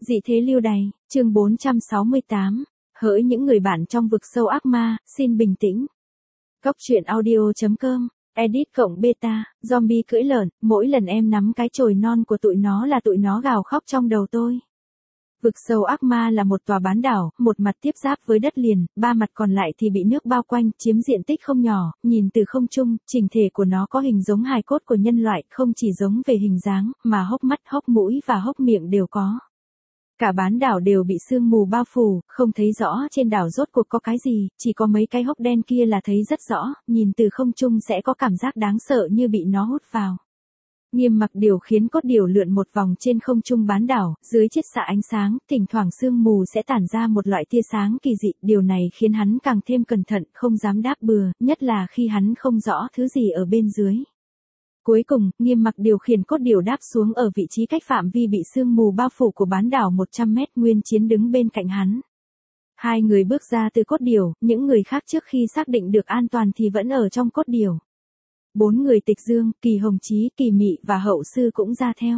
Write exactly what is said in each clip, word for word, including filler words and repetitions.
Dị thế lưu đày, chương bốn trăm sáu mươi tám. Hỡi những người bạn trong vực sâu ác ma, xin bình tĩnh. Góc truyện audio.com, edit cộng beta, zombie cưỡi lợn, mỗi lần em nắm cái chồi non của tụi nó là tụi nó gào khóc trong đầu tôi. Vực sâu ác ma là một tòa bán đảo, một mặt tiếp giáp với đất liền, ba mặt còn lại thì bị nước bao quanh, chiếm diện tích không nhỏ, nhìn từ không trung, chỉnh thể của nó có hình giống hài cốt của nhân loại, không chỉ giống về hình dáng, mà hốc mắt, hốc mũi và hốc miệng đều có. Cả bán đảo đều bị sương mù bao phủ, không thấy rõ trên đảo rốt cuộc có cái gì, chỉ có mấy cái hốc đen kia là thấy rất rõ, nhìn từ không trung sẽ có cảm giác đáng sợ như bị nó hút vào. Nghiêm Mặc điều khiến cốt điểu lượn một vòng trên không trung bán đảo, dưới chiết xạ ánh sáng, thỉnh thoảng sương mù sẽ tản ra một loại tia sáng kỳ dị, điều này khiến hắn càng thêm cẩn thận, không dám đáp bừa, nhất là khi hắn không rõ thứ gì ở bên dưới. Cuối cùng, Nghiêm Mặc điều khiển cốt điểu đáp xuống ở vị trí cách phạm vi bị sương mù bao phủ của bán đảo một trăm mét, Nguyên Chiến đứng bên cạnh hắn. Hai người bước ra từ cốt điểu, những người khác trước khi xác định được an toàn thì vẫn ở trong cốt điểu. Bốn người Tịch Dương, Kỳ Hồng Chí, Kỳ Mị và Hậu Sư cũng ra theo.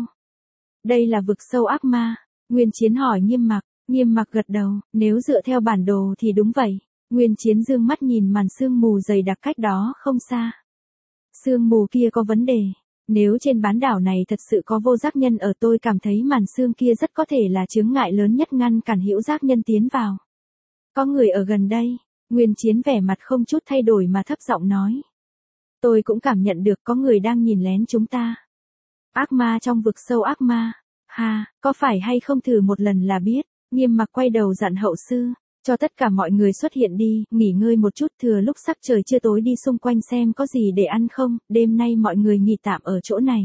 Đây là vực sâu ác ma. Nguyên Chiến hỏi Nghiêm Mặc, Nghiêm Mặc gật đầu, nếu dựa theo bản đồ thì đúng vậy. Nguyên Chiến dương mắt nhìn màn sương mù dày đặc cách đó không xa. Sương mù kia có vấn đề. Nếu trên bán đảo này thật sự có vô giác nhân ở, tôi cảm thấy màn sương kia rất có thể là chướng ngại lớn nhất ngăn cản hữu giác nhân tiến vào. Có người ở gần đây. Nguyên Chiến vẻ mặt không chút thay đổi mà thấp giọng nói. Tôi cũng cảm nhận được có người đang nhìn lén chúng ta. Ác ma trong vực sâu ác ma. Ha, có phải hay không thử một lần là biết. Nghiêm Mặc quay đầu dặn Hậu Sư. Cho tất cả mọi người xuất hiện đi, nghỉ ngơi một chút, thừa lúc sắc trời chưa tối đi xung quanh xem có gì để ăn không, đêm nay mọi người nghỉ tạm ở chỗ này.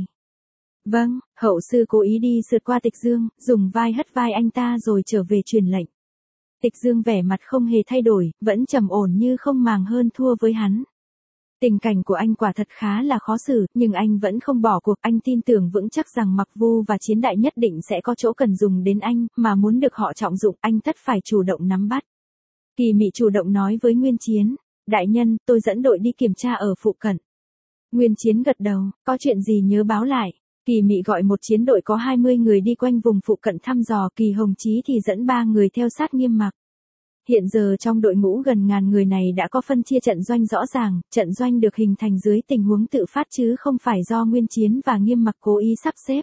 Vâng, Hậu Sư cố ý đi sượt qua Tịch Dương, dùng vai hất vai anh ta rồi trở về truyền lệnh. Tịch Dương vẻ mặt không hề thay đổi, vẫn trầm ổn như không màng hơn thua với hắn. Tình cảnh của anh quả thật khá là khó xử, nhưng anh vẫn không bỏ cuộc, anh tin tưởng vững chắc rằng Mặc Vu và Chiến Đại nhất định sẽ có chỗ cần dùng đến anh, mà muốn được họ trọng dụng, anh tất phải chủ động nắm bắt. Kỳ Mị chủ động nói với Nguyên Chiến, đại nhân, tôi dẫn đội đi kiểm tra ở phụ cận. Nguyên Chiến gật đầu, có chuyện gì nhớ báo lại. Kỳ Mị gọi một chiến đội có hai mươi người đi quanh vùng phụ cận thăm dò, Kỳ Hồng Chí thì dẫn ba người theo sát Nghiêm Mặc. Hiện giờ trong đội ngũ gần ngàn người này đã có phân chia trận doanh rõ ràng, trận doanh được hình thành dưới tình huống tự phát chứ không phải do Nguyên Chiến và Nghiêm Mặc cố ý sắp xếp.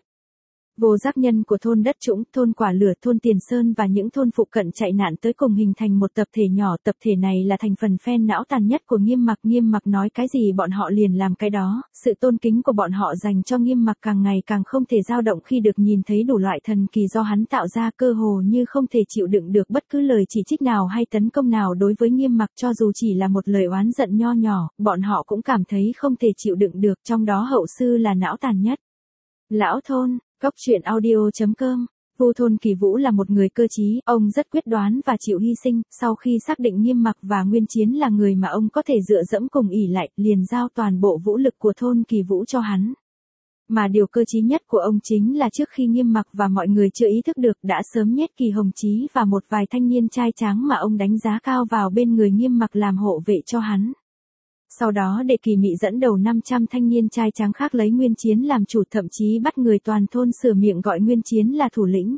Vô giác nhân của thôn Đất Trũng, thôn Quả Lửa, thôn Tiền Sơn và những thôn phụ cận chạy nạn tới cùng hình thành một tập thể nhỏ, tập thể này là thành phần phen não tàn nhất của Nghiêm Mặc, Nghiêm Mặc nói cái gì bọn họ liền làm cái đó, sự tôn kính của bọn họ dành cho Nghiêm Mặc càng ngày càng không thể dao động khi được nhìn thấy đủ loại thần kỳ do hắn tạo ra, cơ hồ như không thể chịu đựng được bất cứ lời chỉ trích nào hay tấn công nào đối với Nghiêm Mặc, cho dù chỉ là một lời oán giận nho nhỏ, bọn họ cũng cảm thấy không thể chịu đựng được, trong đó Hậu Sư là não tàn nhất. Lão thôn. Góc truyện audio.com, Vu Thôn Kỳ Vũ là một người cơ trí, ông rất quyết đoán và chịu hy sinh, sau khi xác định Nghiêm Mặc và Nguyên Chiến là người mà ông có thể dựa dẫm cùng ỷ lại, liền giao toàn bộ vũ lực của Thôn Kỳ Vũ cho hắn. Mà điều cơ trí nhất của ông chính là trước khi Nghiêm Mặc và mọi người chưa ý thức được đã sớm nhét Kỳ Hồng Chí và một vài thanh niên trai tráng mà ông đánh giá cao vào bên người Nghiêm Mặc làm hộ vệ cho hắn. Sau đó để Kỳ Mị dẫn đầu năm trăm thanh niên trai tráng khác lấy Nguyên Chiến làm chủ, thậm chí bắt người toàn thôn sửa miệng gọi Nguyên Chiến là thủ lĩnh.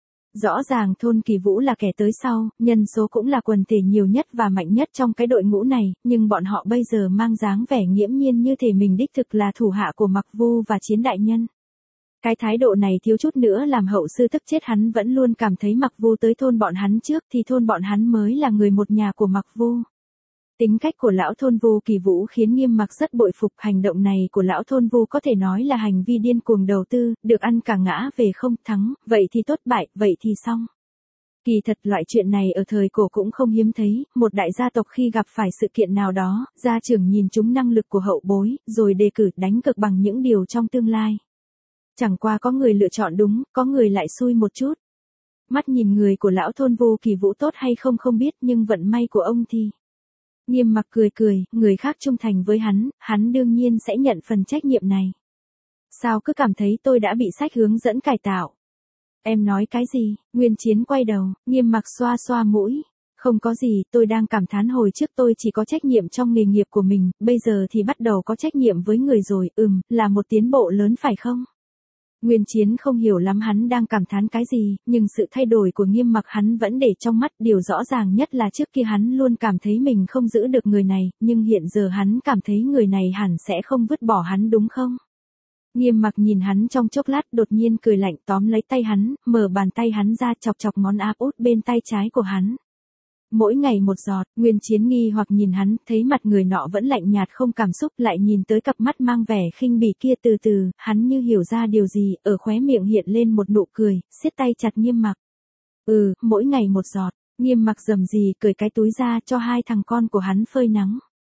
Rõ ràng Thôn Kỳ Vũ là kẻ tới sau, nhân số cũng là quần thể nhiều nhất và mạnh nhất trong cái đội ngũ này, nhưng bọn họ bây giờ mang dáng vẻ nghiễm nhiên như thể mình đích thực là thủ hạ của Mặc Vu và Chiến Đại nhân. Cái thái độ này thiếu chút nữa làm Hậu Sư tức chết, hắn vẫn luôn cảm thấy Mặc Vu tới thôn bọn hắn trước thì thôn bọn hắn mới là người một nhà của Mặc Vu. Tính cách của lão thôn Vu Kỳ Vũ khiến Nghiêm Mặc rất bội phục, hành động này của lão thôn Vu có thể nói là hành vi điên cuồng đầu tư, được ăn cả ngã về không, thắng, vậy thì tốt, bại, vậy thì xong. Kỳ thật loại chuyện này ở thời cổ cũng không hiếm thấy, một đại gia tộc khi gặp phải sự kiện nào đó, gia trưởng nhìn trúng năng lực của hậu bối, rồi đề cử đánh cược bằng những điều trong tương lai. Chẳng qua có người lựa chọn đúng, có người lại xui một chút. Mắt nhìn người của lão thôn Vu Kỳ Vũ tốt hay không không biết, nhưng vận may của ông thì... Nghiêm Mặc cười cười, người khác trung thành với hắn, hắn đương nhiên sẽ nhận phần trách nhiệm này. Sao cứ cảm thấy tôi đã bị sách hướng dẫn cải tạo? Em nói cái gì? Nguyên Chiến quay đầu, Nghiêm Mặc xoa xoa mũi. Không có gì, tôi đang cảm thán hồi trước tôi chỉ có trách nhiệm trong nghề nghiệp của mình, bây giờ thì bắt đầu có trách nhiệm với người rồi, ừm, là một tiến bộ lớn phải không? Nguyên Chiến không hiểu lắm hắn đang cảm thán cái gì, nhưng sự thay đổi của Nghiêm Mặc hắn vẫn để trong mắt, điều rõ ràng nhất là trước kia hắn luôn cảm thấy mình không giữ được người này, nhưng hiện giờ hắn cảm thấy người này hẳn sẽ không vứt bỏ hắn đúng không? Nghiêm Mặc nhìn hắn trong chốc lát đột nhiên cười lạnh tóm lấy tay hắn, mở bàn tay hắn ra chọc chọc ngón áp út bên tay trái của hắn. Mỗi ngày một giọt, Nguyên Chiến nghi hoặc nhìn hắn, thấy mặt người nọ vẫn lạnh nhạt không cảm xúc, lại nhìn tới cặp mắt mang vẻ khinh bỉ kia từ từ, hắn như hiểu ra điều gì, ở khóe miệng hiện lên một nụ cười, siết tay chặt Nghiêm Mặc. Ừ, mỗi ngày một giọt, Nghiêm Mặc rầm rì cởi cái túi ra cho hai thằng con của hắn phơi nắng.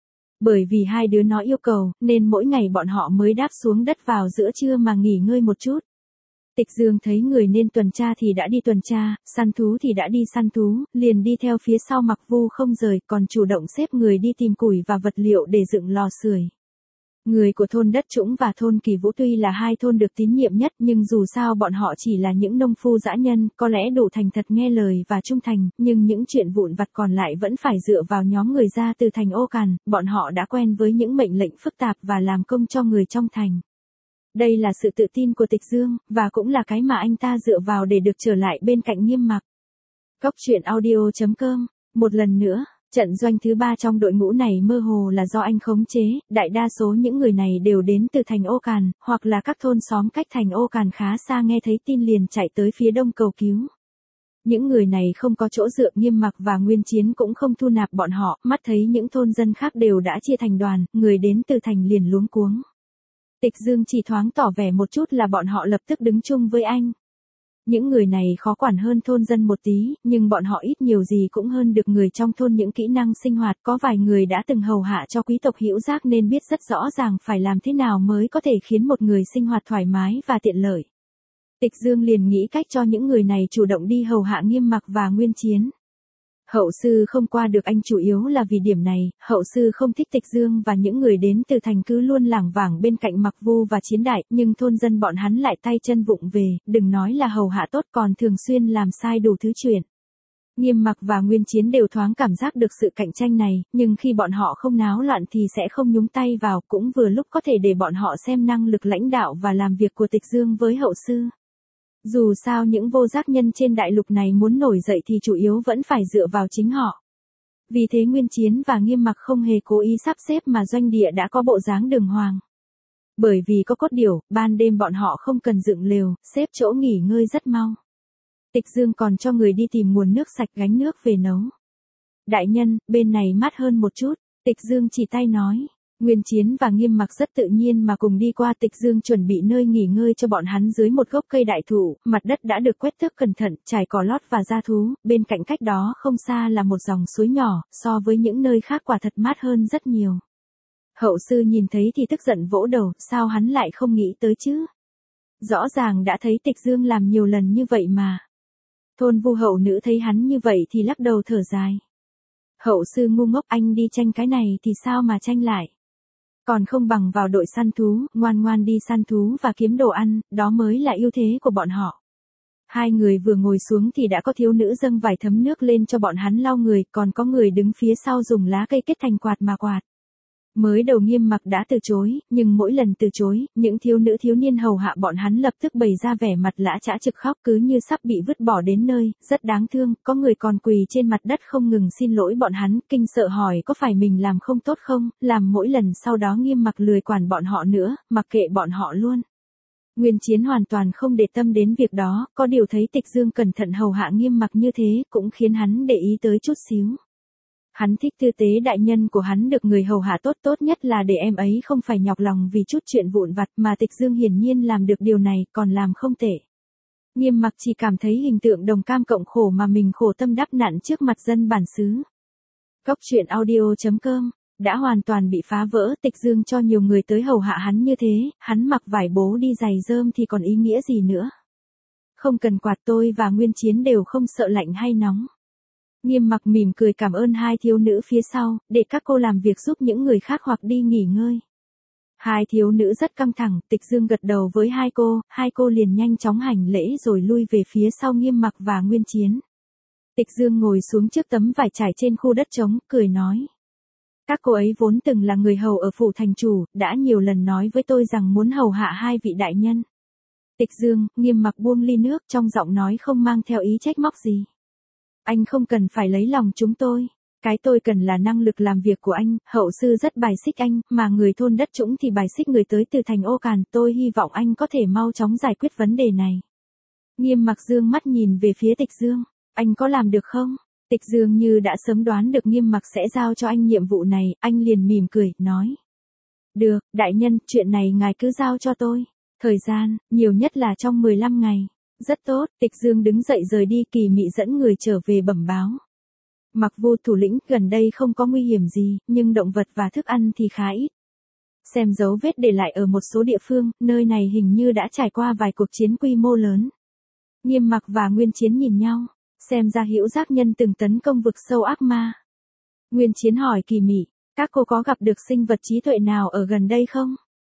Bởi vì hai đứa nó yêu cầu, nên mỗi ngày bọn họ mới đáp xuống đất vào giữa trưa mà nghỉ ngơi một chút. Tịch Dương thấy người nên tuần tra thì đã đi tuần tra, săn thú thì đã đi săn thú, liền đi theo phía sau Mặc Vu không rời, còn chủ động xếp người đi tìm củi và vật liệu để dựng lò sưởi. Người của thôn Đất Trũng và thôn Kỳ Vũ tuy là hai thôn được tín nhiệm nhất, nhưng dù sao bọn họ chỉ là những nông phu dã nhân, có lẽ đủ thành thật nghe lời và trung thành, nhưng những chuyện vụn vặt còn lại vẫn phải dựa vào nhóm người ra từ thành Ô Càn, bọn họ đã quen với những mệnh lệnh phức tạp và làm công cho người trong thành. Đây là sự tự tin của Tịch Dương, và cũng là cái mà anh ta dựa vào để được trở lại bên cạnh Nghiêm Mặc. Cốc truyện audio chấm com, một lần nữa, trận doanh thứ ba trong đội ngũ này mơ hồ là do anh khống chế, đại đa số những người này đều đến từ thành Ô Càn, hoặc là các thôn xóm cách thành Ô Càn khá xa nghe thấy tin liền chạy tới phía đông cầu cứu. Những người này không có chỗ dựa, Nghiêm Mặc và Nguyên Chiến cũng không thu nạp bọn họ, mắt thấy những thôn dân khác đều đã chia thành đoàn, người đến từ thành liền luống cuống. Tịch Dương chỉ thoáng tỏ vẻ một chút là bọn họ lập tức đứng chung với anh. Những người này khó quản hơn thôn dân một tí, nhưng bọn họ ít nhiều gì cũng hơn được người trong thôn những kỹ năng sinh hoạt, có vài người đã từng hầu hạ cho quý tộc hữu giác nên biết rất rõ ràng phải làm thế nào mới có thể khiến một người sinh hoạt thoải mái và tiện lợi. Tịch Dương liền nghĩ cách cho những người này chủ động đi hầu hạ Nghiêm Mặc và Nguyên Chiến. Hậu sư không qua được anh chủ yếu là vì điểm này, hậu sư không thích Tịch Dương và những người đến từ thành cứ luôn lảng vảng bên cạnh Mặc Vu và Chiến Đại, nhưng thôn dân bọn hắn lại tay chân vụng về, đừng nói là hầu hạ tốt còn thường xuyên làm sai đủ thứ chuyện. Nghiêm Mặc và Nguyên Chiến đều thoáng cảm giác được sự cạnh tranh này, nhưng khi bọn họ không náo loạn thì sẽ không nhúng tay vào, cũng vừa lúc có thể để bọn họ xem năng lực lãnh đạo và làm việc của Tịch Dương với hậu sư. Dù sao những vô giác nhân trên đại lục này muốn nổi dậy thì chủ yếu vẫn phải dựa vào chính họ. Vì thế Nguyên Chiến và Nghiêm Mặc không hề cố ý sắp xếp mà doanh địa đã có bộ dáng đường hoàng. Bởi vì có cốt điểu, ban đêm bọn họ không cần dựng lều, xếp chỗ nghỉ ngơi rất mau. Tịch Dương còn cho người đi tìm nguồn nước sạch gánh nước về nấu. Đại nhân, bên này mát hơn một chút, Tịch Dương chỉ tay nói. Nguyên Chiến và Nghiêm Mặc rất tự nhiên mà cùng đi qua. Tịch Dương chuẩn bị nơi nghỉ ngơi cho bọn hắn dưới một gốc cây đại thụ, mặt đất đã được quét tước cẩn thận, trải cỏ lót và gia thú, bên cạnh cách đó không xa là một dòng suối nhỏ, so với những nơi khác quả thật mát hơn rất nhiều. Hậu sư nhìn thấy thì tức giận vỗ đầu, sao hắn lại không nghĩ tới chứ? Rõ ràng đã thấy Tịch Dương làm nhiều lần như vậy mà. Thôn Vu hậu nữ thấy hắn như vậy thì lắc đầu thở dài. Hậu sư ngu ngốc, anh đi tranh cái này thì sao mà tranh lại? Còn không bằng vào đội săn thú, ngoan ngoan đi săn thú và kiếm đồ ăn, đó mới là ưu thế của bọn họ. Hai người vừa ngồi xuống thì đã có thiếu nữ dâng vài thấm nước lên cho bọn hắn lau người, còn có người đứng phía sau dùng lá cây kết thành quạt mà quạt. Mới đầu Nghiêm Mặc đã từ chối, nhưng mỗi lần từ chối, những thiếu nữ thiếu niên hầu hạ bọn hắn lập tức bày ra vẻ mặt lã chã trực khóc cứ như sắp bị vứt bỏ đến nơi, rất đáng thương, có người còn quỳ trên mặt đất không ngừng xin lỗi bọn hắn, kinh sợ hỏi có phải mình làm không tốt không, làm mỗi lần sau đó Nghiêm Mặc lười quản bọn họ nữa, mặc kệ bọn họ luôn. Nguyên Chiến hoàn toàn không để tâm đến việc đó, có điều thấy Tịch Dương cẩn thận hầu hạ Nghiêm Mặc như thế, cũng khiến hắn để ý tới chút xíu. Hắn thích tư tế đại nhân của hắn được người hầu hạ tốt, tốt nhất là để em ấy không phải nhọc lòng vì chút chuyện vụn vặt, mà Tịch Dương hiển nhiên làm được điều này, còn làm không tệ. Nghiêm Mặc chỉ cảm thấy hình tượng đồng cam cộng khổ mà mình khổ tâm đắp nặn trước mặt dân bản xứ. Cốc truyện audio chấm com đã hoàn toàn bị phá vỡ. Tịch Dương cho nhiều người tới hầu hạ hắn như thế, hắn mặc vải bố đi giày rơm thì còn ý nghĩa gì nữa. Không cần quạt, tôi và Nguyên Chiến đều không sợ lạnh hay nóng. Nghiêm Mặc mỉm cười cảm ơn hai thiếu nữ phía sau, để các cô làm việc giúp những người khác hoặc đi nghỉ ngơi. Hai thiếu nữ rất căng thẳng, Tịch Dương gật đầu với hai cô, hai cô liền nhanh chóng hành lễ rồi lui về phía sau Nghiêm Mặc và Nguyên Chiến. Tịch Dương ngồi xuống trước tấm vải trải trên khu đất trống, cười nói. Các cô ấy vốn từng là người hầu ở phủ thành chủ, đã nhiều lần nói với tôi rằng muốn hầu hạ hai vị đại nhân. Tịch Dương, Nghiêm Mặc buông ly nước, trong giọng nói không mang theo ý trách móc gì. Anh không cần phải lấy lòng chúng tôi. Cái tôi cần là năng lực làm việc của anh, hậu sư rất bài xích anh, mà người thôn đất trũng thì bài xích người tới từ thành Ô Càn, tôi hy vọng anh có thể mau chóng giải quyết vấn đề này. Nghiêm Mặc dương mắt nhìn về phía Tịch Dương, anh có làm được không? Tịch Dương như đã sớm đoán được Nghiêm Mặc sẽ giao cho anh nhiệm vụ này, anh liền mỉm cười, nói. Được, đại nhân, chuyện này ngài cứ giao cho tôi. Thời gian, nhiều nhất là trong mười lăm ngày. Rất tốt, Tịch Dương đứng dậy rời đi, Kỳ Mị dẫn người trở về bẩm báo. Mặc Vu thủ lĩnh, gần đây không có nguy hiểm gì, nhưng động vật và thức ăn thì khá ít. Xem dấu vết để lại ở một số địa phương, nơi này hình như đã trải qua vài cuộc chiến quy mô lớn. Nghiêm Mặc và Nguyên Chiến nhìn nhau, xem ra Hữu Giác Nhân từng tấn công vực sâu ác ma. Nguyên Chiến hỏi Kỳ Mị, các cô có gặp được sinh vật trí tuệ nào ở gần đây không?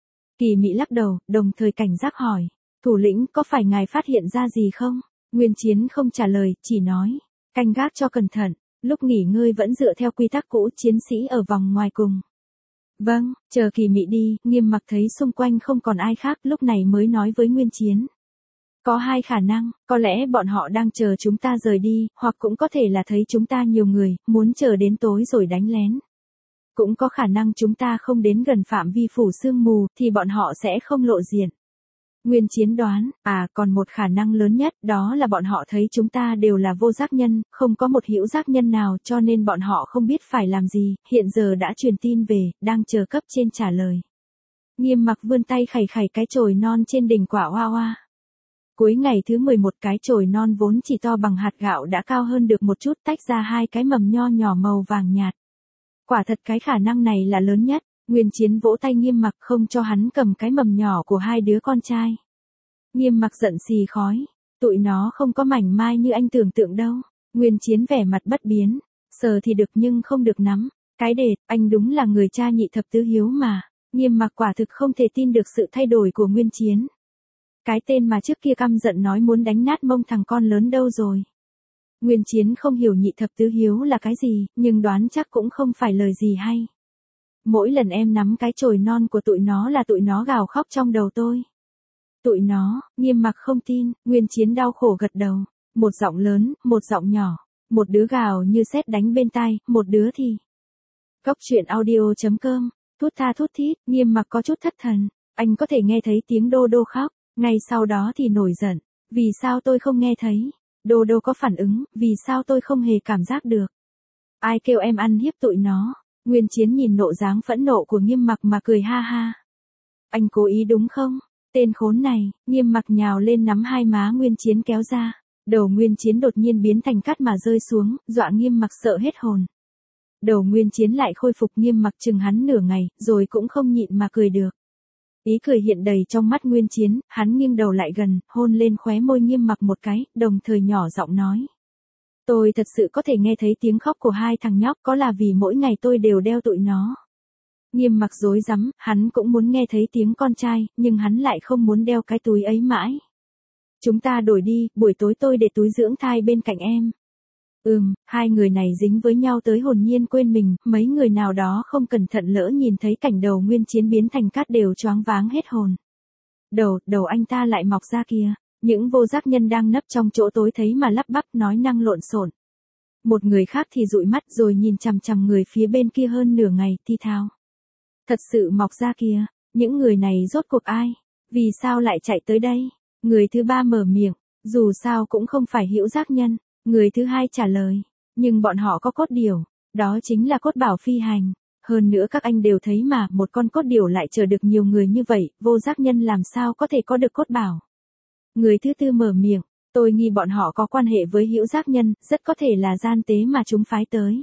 Kỳ Mị lắc đầu, đồng thời cảnh giác hỏi, thủ lĩnh có phải ngài phát hiện ra gì không? Nguyên Chiến không trả lời, chỉ nói, canh gác cho cẩn thận. Lúc nghỉ ngơi vẫn dựa theo quy tắc cũ, chiến sĩ ở vòng ngoài cùng. Vâng, chờ Kỳ Mị đi, Nghiêm Mặc thấy xung quanh không còn ai khác, lúc này mới nói với Nguyên Chiến. Có hai khả năng, có lẽ bọn họ đang chờ chúng ta rời đi, hoặc cũng có thể là thấy chúng ta nhiều người, muốn chờ đến tối rồi đánh lén. Cũng có khả năng chúng ta không đến gần phạm vi phủ sương mù, thì bọn họ sẽ không lộ diện. Nguyên Chiến đoán, à còn một khả năng lớn nhất, đó là bọn họ thấy chúng ta đều là vô giác nhân, không có một hữu giác nhân nào, cho nên bọn họ không biết phải làm gì, hiện giờ đã truyền tin về, đang chờ cấp trên trả lời. Nghiêm Mặc vươn tay khẩy khẩy cái chồi non trên đỉnh quả hoa hoa. Cuối ngày thứ mười một, cái chồi non vốn chỉ to bằng hạt gạo đã cao hơn được một chút, tách ra hai cái mầm nho nhỏ màu vàng nhạt. Quả thật cái khả năng này là lớn nhất. Nguyên Chiến vỗ tay Nghiêm Mặc, không cho hắn cầm cái mầm nhỏ của hai đứa con trai. Nghiêm Mặc giận xì khói, tụi nó không có mảnh mai như anh tưởng tượng đâu. Nguyên Chiến vẻ mặt bất biến, sờ thì được nhưng không được nắm. Cái đệt, anh đúng là người cha nhị thập tứ hiếu mà. Nghiêm Mặc quả thực không thể tin được sự thay đổi của Nguyên Chiến. Cái tên mà trước kia căm giận nói muốn đánh nát mông thằng con lớn đâu rồi. Nguyên Chiến không hiểu nhị thập tứ hiếu là cái gì, nhưng đoán chắc cũng không phải lời gì hay. Mỗi lần em nắm cái chồi non của tụi nó là tụi nó gào khóc trong đầu tôi. Tụi nó, Nghiêm Mặc không tin, Nguyên Chiến đau khổ gật đầu. Một giọng lớn, một giọng nhỏ. Một đứa gào như sét đánh bên tai, một đứa thì. Cốc truyện audio chấm com, thút tha thút thít, Nghiêm Mặc có chút thất thần. Anh có thể nghe thấy tiếng Đô Đô khóc, ngay sau đó thì nổi giận. Vì sao tôi không nghe thấy? Đô Đô có phản ứng, vì sao tôi không hề cảm giác được? Ai kêu em ăn hiếp tụi nó? Nguyên Chiến nhìn nộ dáng phẫn nộ của Nghiêm Mặc mà cười ha ha. Anh cố ý đúng không? Tên khốn này, Nghiêm Mặc nhào lên nắm hai má Nguyên Chiến kéo ra. Đầu Nguyên Chiến đột nhiên biến thành cát mà rơi xuống, dọa Nghiêm Mặc sợ hết hồn. Đầu Nguyên Chiến lại khôi phục, Nghiêm Mặc chừng hắn nửa ngày, rồi cũng không nhịn mà cười được. Ý cười hiện đầy trong mắt Nguyên Chiến, hắn nghiêng đầu lại gần, hôn lên khóe môi Nghiêm Mặc một cái, đồng thời nhỏ giọng nói. Tôi thật sự có thể nghe thấy tiếng khóc của hai thằng nhóc, có là vì mỗi ngày tôi đều đeo tụi nó. Nghiêm Mặc rối rắm, hắn cũng muốn nghe thấy tiếng con trai, nhưng hắn lại không muốn đeo cái túi ấy mãi. Chúng ta đổi đi, buổi tối tôi để túi dưỡng thai bên cạnh em. Ừm, hai người này dính với nhau tới hồn nhiên quên mình, mấy người nào đó không cẩn thận lỡ nhìn thấy cảnh đầu Nguyên Chiến biến thành cát đều choáng váng hết hồn. Đầu, đầu anh ta lại mọc ra kìa. Những vô giác nhân đang nấp trong chỗ tối thấy mà lắp bắp nói năng lộn xộn. Một người khác thì dụi mắt rồi nhìn chằm chằm người phía bên kia hơn nửa ngày, thi thao. Thật sự mọc ra kìa, những người này rốt cuộc ai? Vì sao lại chạy tới đây? Người thứ ba mở miệng, dù sao cũng không phải hữu giác nhân. Người thứ hai trả lời, nhưng bọn họ có cốt điểu, đó chính là cốt bảo phi hành. Hơn nữa các anh đều thấy mà, một con cốt điểu lại chờ được nhiều người như vậy, vô giác nhân làm sao có thể có được cốt bảo. Người thứ tư mở miệng, tôi nghi bọn họ có quan hệ với hữu giác nhân, rất có thể là gian tế mà chúng phái tới.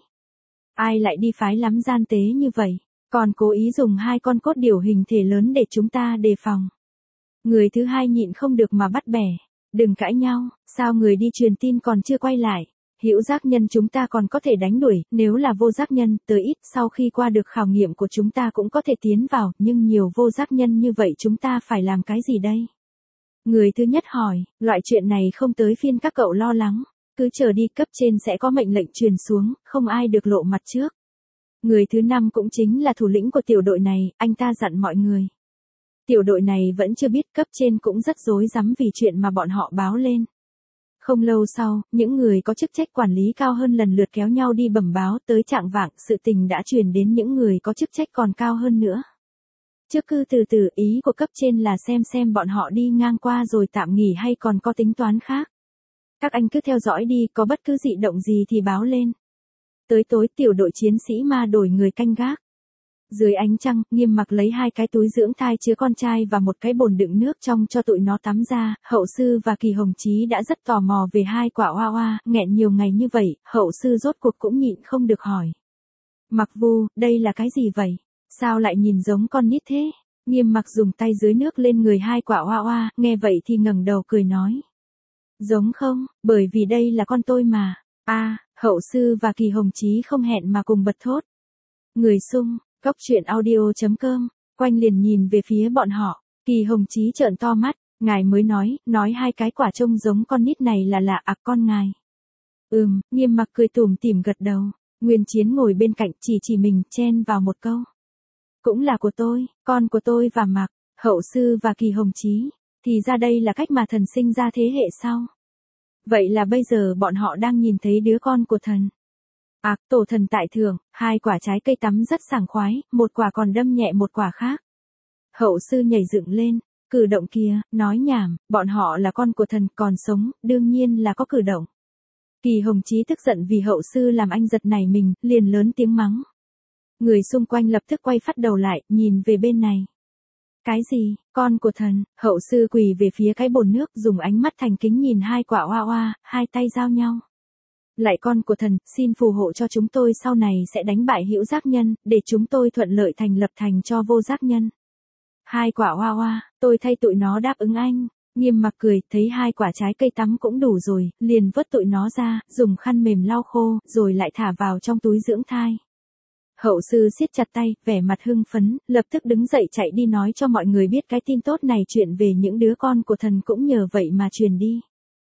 Ai lại đi phái lắm gian tế như vậy, còn cố ý dùng hai con cốt điểu hình thể lớn để chúng ta đề phòng. Người thứ hai nhịn không được mà bắt bẻ, đừng cãi nhau, sao người đi truyền tin còn chưa quay lại. Hữu giác nhân chúng ta còn có thể đánh đuổi, nếu là vô giác nhân, tới ít sau khi qua được khảo nghiệm của chúng ta cũng có thể tiến vào, nhưng nhiều vô giác nhân như vậy chúng ta phải làm cái gì đây? Người thứ nhất hỏi, loại chuyện này không tới phiên các cậu lo lắng, cứ chờ đi, cấp trên sẽ có mệnh lệnh truyền xuống, không ai được lộ mặt trước. Người thứ năm cũng chính là thủ lĩnh của tiểu đội này, anh ta dặn mọi người. Tiểu đội này vẫn chưa biết, cấp trên cũng rất rối rắm vì chuyện mà bọn họ báo lên. Không lâu sau, những người có chức trách quản lý cao hơn lần lượt kéo nhau đi bẩm báo, tới chạng vạng, sự tình đã truyền đến những người có chức trách còn cao hơn nữa. Trước cứ từ từ, ý của cấp trên là xem xem bọn họ đi ngang qua rồi tạm nghỉ hay còn có tính toán khác. Các anh cứ theo dõi đi, có bất cứ dị động gì thì báo lên. Tới tối, tiểu đội chiến sĩ ma đổi người canh gác. Dưới ánh trăng, Nghiêm Mặc lấy hai cái túi dưỡng thai chứa con trai và một cái bồn đựng nước trong cho tụi nó tắm ra. Hậu sư và Kỳ Hồng Chí đã rất tò mò về hai quả hoa hoa, nghẹn nhiều ngày như vậy, hậu sư rốt cuộc cũng nhịn không được hỏi. Mặc Vu, đây là cái gì vậy? Sao lại nhìn giống con nít thế? Nghiêm Mặc dùng tay dưới nước lên người hai quả hoa hoa, nghe vậy thì ngẩng đầu cười nói. Giống không, bởi vì đây là con tôi mà. A, à, hậu sư và Kỳ Hồng Chí không hẹn mà cùng bật thốt. Người sung, Cốc truyện audio chấm com, quanh liền nhìn về phía bọn họ, Kỳ Hồng Chí trợn to mắt, ngài mới nói, nói hai cái quả trông giống con nít này là lạ à con ngài. Ừm, Nghiêm Mặc cười tủm tỉm gật đầu, Nguyên Chiến ngồi bên cạnh chỉ chỉ mình chen vào một câu. Cũng là của tôi, con của tôi và Mặc, hậu sư và Kỳ Hồng Chí, thì ra đây là cách mà thần sinh ra thế hệ sau. Vậy là bây giờ bọn họ đang nhìn thấy đứa con của thần. À, tổ thần tại thượng, hai quả trái cây tắm rất sảng khoái, một quả còn đâm nhẹ một quả khác. Hậu sư nhảy dựng lên, cử động kia, nói nhảm, bọn họ là con của thần, còn sống, đương nhiên là có cử động. Kỳ Hồng Chí tức giận vì hậu sư làm anh giật nảy mình, liền lớn tiếng mắng. Người xung quanh lập tức quay phát đầu lại, nhìn về bên này. Cái gì, con của thần? Hậu sư quỳ về phía cái bồn nước, dùng ánh mắt thành kính nhìn hai quả hoa hoa, hai tay giao nhau. Lại con của thần, xin phù hộ cho chúng tôi sau này sẽ đánh bại hữu giác nhân, để chúng tôi thuận lợi thành lập thành cho vô giác nhân. Hai quả hoa hoa, tôi thay tụi nó đáp ứng anh. Nghiêm Mặc cười, thấy hai quả trái cây tắm cũng đủ rồi, liền vớt tụi nó ra, dùng khăn mềm lau khô, rồi lại thả vào trong túi dưỡng thai. Hậu sư siết chặt tay, vẻ mặt hưng phấn, lập tức đứng dậy chạy đi nói cho mọi người biết cái tin tốt này, chuyện về những đứa con của thần cũng nhờ vậy mà truyền đi.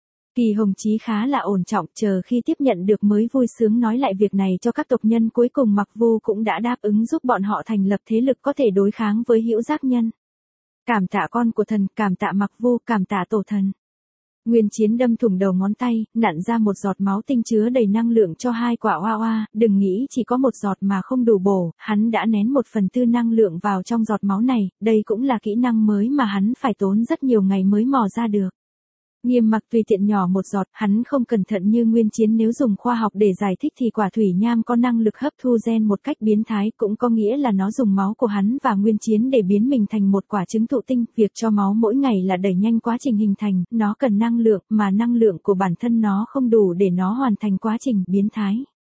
Kỳ Hồng Chí khá là ổn trọng, chờ khi tiếp nhận được mới vui sướng nói lại việc này cho các tộc nhân, cuối cùng Mặc Vu cũng đã đáp ứng giúp bọn họ thành lập thế lực có thể đối kháng với hữu giác nhân. Cảm tạ con của thần, cảm tạ Mặc Vu, cảm tạ tổ thần. Nguyên Chiến đâm thủng đầu ngón tay, nặn ra một giọt máu tinh chứa đầy năng lượng cho hai quả hoa hoa, đừng nghĩ chỉ có một giọt mà không đủ bổ, hắn đã nén một phần tư năng lượng vào trong giọt máu này, đây cũng là kỹ năng mới mà hắn phải tốn rất nhiều ngày mới mò ra được. Nghiêm Mặc tùy tiện nhỏ một giọt, hắn không cẩn thận như Nguyên Chiến, nếu dùng khoa học để giải thích thì quả thủy nham có năng lực hấp thu gen một cách biến thái, cũng có nghĩa là nó dùng máu của hắn và Nguyên Chiến để biến mình thành một quả trứng thụ tinh, việc cho máu mỗi ngày là đẩy nhanh quá trình hình thành, nó cần năng lượng, mà năng lượng của bản thân nó không đủ để nó hoàn thành quá trình biến thái.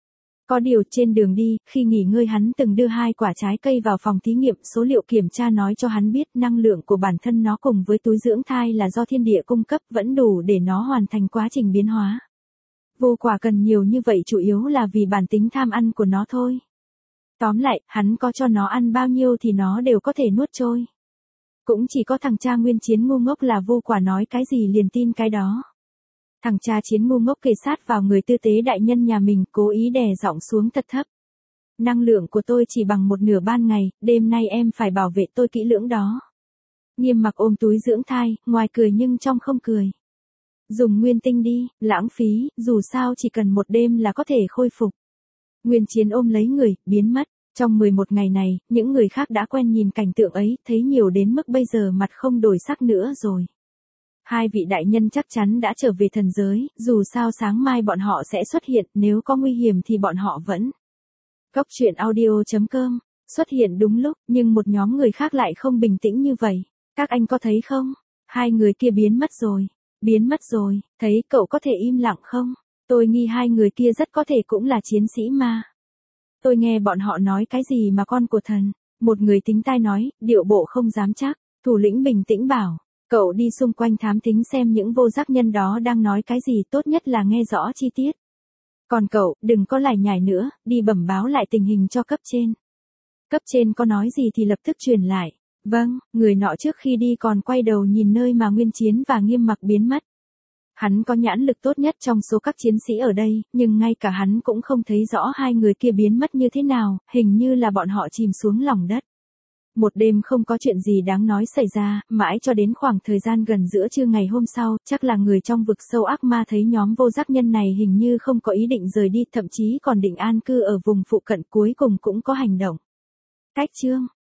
Có điều trên đường đi, khi nghỉ ngơi hắn từng đưa hai quả trái cây vào phòng thí nghiệm, số liệu kiểm tra nói cho hắn biết năng lượng của bản thân nó cùng với túi dưỡng thai là do thiên địa cung cấp, vẫn đủ để nó hoàn thành quá trình biến hóa. Vô quả cần nhiều như vậy chủ yếu là vì bản tính tham ăn của nó thôi. Tóm lại, hắn có cho nó ăn bao nhiêu thì nó đều có thể nuốt trôi. Cũng chỉ có thằng cha Nguyên Chiến ngu ngốc là Vô Quả nói cái gì liền tin cái đó. Thằng cha Chiến ngu ngốc kề sát vào người tư tế đại nhân nhà mình, cố ý đè giọng xuống thật thấp. Năng lượng của tôi chỉ bằng một nửa ban ngày, đêm nay em phải bảo vệ tôi kỹ lưỡng đó. Nghiêm Mặc ôm túi dưỡng thai, ngoài cười nhưng trong không cười. Dùng nguyên tinh đi, lãng phí, dù sao chỉ cần một đêm là có thể khôi phục. Nguyên Chiến ôm lấy người, biến mất. Trong mười một ngày này, những người khác đã quen nhìn cảnh tượng ấy, thấy nhiều đến mức bây giờ mặt không đổi sắc nữa rồi. Hai vị đại nhân chắc chắn đã trở về thần giới, dù sao sáng mai bọn họ sẽ xuất hiện, nếu có nguy hiểm thì bọn họ vẫn. Cốc truyện audio chấm com, xuất hiện đúng lúc, nhưng một nhóm người khác lại không bình tĩnh như vậy. Các anh có thấy không? Hai người kia biến mất rồi. Biến mất rồi, thấy cậu có thể im lặng không? Tôi nghi hai người kia rất có thể cũng là chiến sĩ ma. Tôi nghe bọn họ nói cái gì mà con của thần. Một người tính tai nói, điệu bộ không dám chắc. Thủ lĩnh bình tĩnh bảo. Cậu đi xung quanh thám thính xem những vô giác nhân đó đang nói cái gì, tốt nhất là nghe rõ chi tiết. Còn cậu, đừng có lải nhải nữa, đi bẩm báo lại tình hình cho cấp trên. Cấp trên có nói gì thì lập tức truyền lại. Vâng, người nọ trước khi đi còn quay đầu nhìn nơi mà Nguyên Chiến và Nghiêm Mặc biến mất. Hắn có nhãn lực tốt nhất trong số các chiến sĩ ở đây, nhưng ngay cả hắn cũng không thấy rõ hai người kia biến mất như thế nào, hình như là bọn họ chìm xuống lòng đất. Một đêm không có chuyện gì đáng nói xảy ra, mãi cho đến khoảng thời gian gần giữa trưa ngày hôm sau, chắc là người trong vực sâu ác ma thấy nhóm vô giác nhân này hình như không có ý định rời đi, thậm chí còn định an cư ở vùng phụ cận, cuối cùng cũng có hành động. Cách chương